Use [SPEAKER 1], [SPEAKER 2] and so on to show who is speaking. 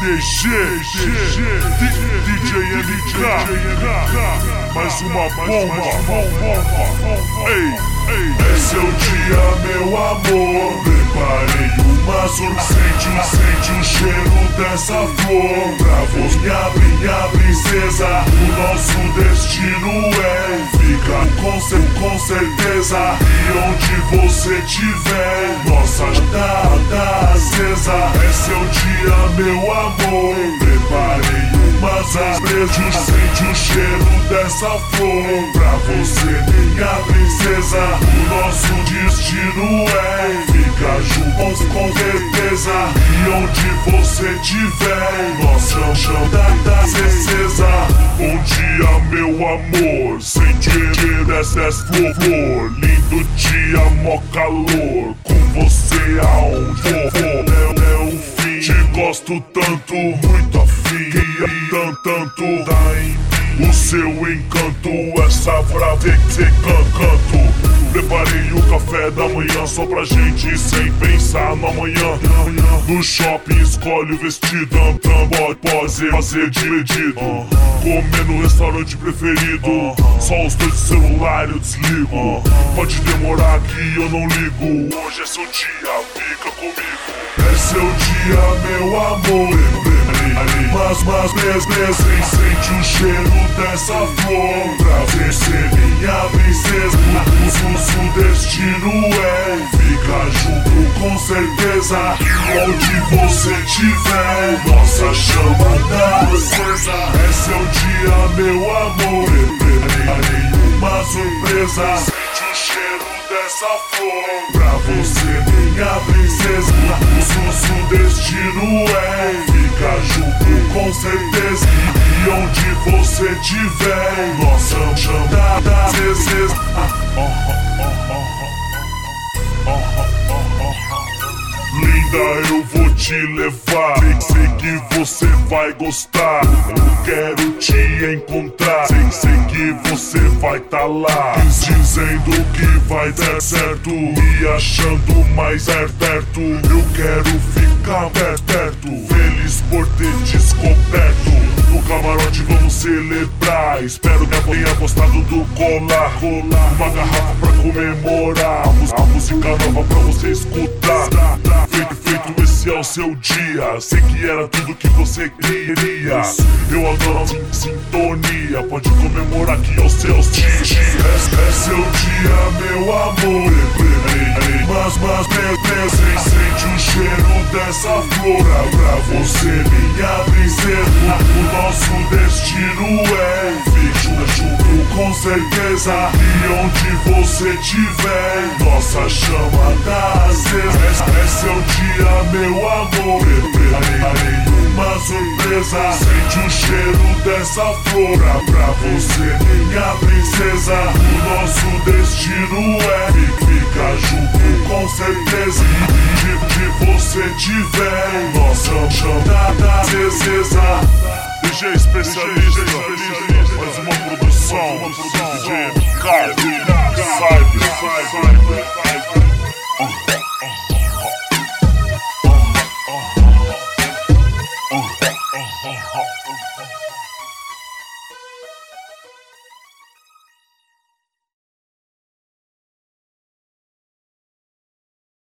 [SPEAKER 1] DG, DJ MK, mais uma bomba. Ei, esse é o dia, meu amor. Preparei uma surpresa, sente o cheiro dessa flor. Pra você, minha princesa, o nosso destino é ficar com certeza. E onde você tiver, nossa tá acesa. Esse é o dia, meu amor. Preparei umas surpresas, sente o cheiro dessa flor. Pra você, minha princesa, o nosso destino é ficar juntos com certeza. E onde você tiver, nossa chama da acesa. Bom dia, meu amor, sente o cheiro dessa flor. Lindo dia, mó calor, com você aonde for. É o fim, te gosto tanto, muito afim. Tanto dá em mim o seu encanto, essa brava que canto. Preparei o café da manhã só pra gente, sem pensar no amanhã. No shopping escolhe o vestido, pode fazer dividido. Comer no restaurante preferido, só os dois do celular eu desligo. Pode demorar que eu não ligo, hoje é seu dia, fica comigo. Esse é o dia, meu amor. Mas sente o cheiro dessa flor. Pra você, minha princesa, o nosso destino é ficar junto com certeza. E onde você tiver, nossa chama da acesa. Esse é o dia, meu amor. Preparei uma surpresa, sente o cheiro dessa flor. Pra você, minha princesa, o nosso destino é ficar junto com certeza. E onde você tiver, nossa chama da acesa. Linda, eu vou te levar, sei que você vai gostar. Eu quero te encontrar, sei que você vai tá lá, dizendo que vai dar certo, me achando mais perto. Eu quero ficar perto, feliz por ter descoberto. No camarote vamos celebrar, espero que tenha gostado do colar. Uma garrafa pra comemorar, a música nova pra você escutar. Feito, esse é o seu dia, sei que era tudo que você queria. Eu adoro a sintonia, pode comemorar que é o seu dia. Esse é o dia, meu amor. Mas sente o cheiro dessa flor. Pra você, minha princesa, o nosso destino é ficar junto com certeza. E onde você tiver, nossa chama da acesa. Esse é o dia, meu amor. Preparei uma surpresa, sente o cheiro dessa flor. Pra você, minha princesa, o nosso destino é ficar junto com certeza. E onde você tiver, nossa chama da acesa. DJ especialista, mais uma produção, DJ MK, Cyber.